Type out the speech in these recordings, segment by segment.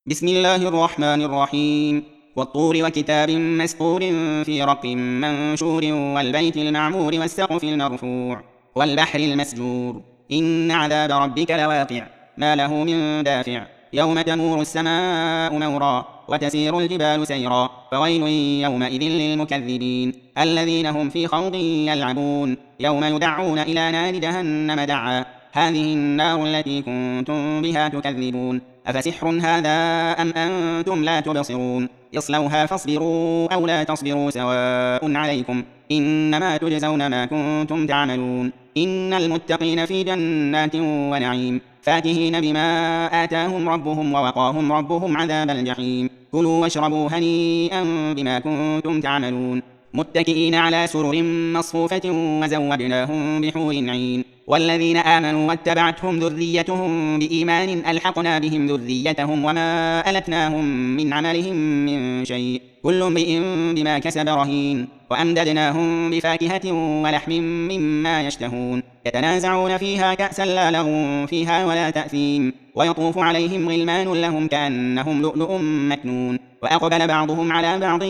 بسم الله الرحمن الرحيم. والطور وكتاب مسطور في رق منشور والبيت المعمور والسقف المرفوع والبحر المسجور إن عذاب ربك لواقع ما له من دافع يوم تمور السماء مورا وتسير الجبال سيرا فويل يومئذ للمكذبين الذين هم في خوض يلعبون يوم يدعون إلى نار جهنم دعا هذه النار التي كنتم بها تكذبون أفسحر هذا أم أنتم لا تبصرون اصلوها فاصبروا أو لا تصبروا سواء عليكم إنما تجزون ما كنتم تعملون إن المتقين في جنات ونعيم فاكهين بما آتاهم ربهم ووقاهم ربهم عذاب الجحيم كلوا واشربوا هنيئا بما كنتم تعملون متكئين على سرر مصفوفة وزوجناهم بحور عين والذين آمنوا واتبعتهم ذريتهم بإيمان ألحقنا بهم ذريتهم وما ألتناهم من عملهم من شيء كل امرئ بما كسب رهين وأمددناهم بفاكهة ولحم مما يشتهون يتنازعون فيها كأسا لا لغو فيها ولا تأثيم ويطوف عليهم غلمان لهم كأنهم لؤلؤ مكنون وأقبل بعضهم على بعض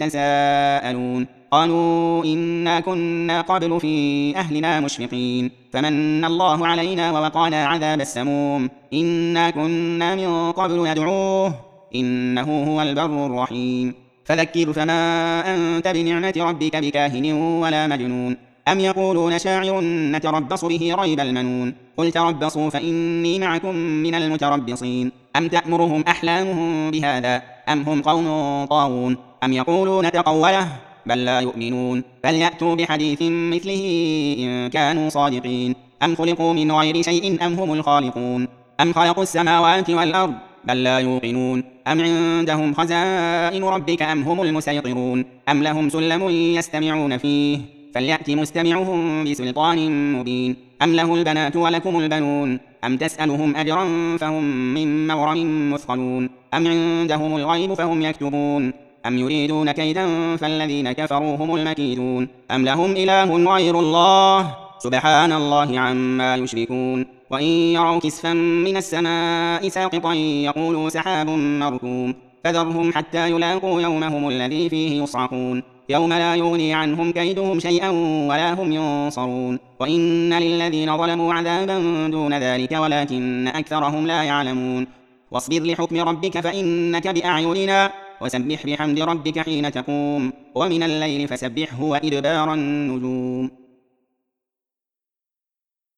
يتساءلون قالوا إنا كنا قبل في أهلنا مشفقين فمن الله علينا ووقانا عذاب السموم إنا كنا من قبل ندعوه إنه هو البر الرحيم فذكر فما أنت بنعمة ربك بكاهن ولا مجنون أم يقولون شاعر نتربص به ريب المنون قل تربصوا فإني معكم من المتربصين أم تأمرهم أحلامهم بهذا أم هم قوم طاغون أم يقولون تقوله بل لا يؤمنون فليأتوا بحديث مثله إن كانوا صادقين أم خلقوا من غير شيء أم هم الخالقون أم خلقوا السماوات والأرض بل لا يوقنون أم عندهم خزائن ربك أم هم المسيطرون أم لهم سلم يستمعون فيه فليأت مستمعهم بسلطان مبين أم له البنات ولكم البنون أم تسألهم أجرا فهم من مغرم مثقلون أم عندهم الغيب فهم يكتبون أم يريدون كيدا فالذين كفروا هم المكيدون أم لهم إله غير الله سبحان الله عما يشركون وإن يروا كسفا من السماء ساقطا يقولوا سحاب مركوم فذرهم حتى يلاقوا يومهم الذي فيه يصعقون يوم لا يغني عنهم كيدهم شيئا ولا هم ينصرون وإن للذين ظلموا عذابا دون ذلك ولكن أكثرهم لا يعلمون واصبر لحكم ربك فإنك بأعيننا وسبح بحمد ربك حين تقوم ومن الليل فسبحه وإدبار النجوم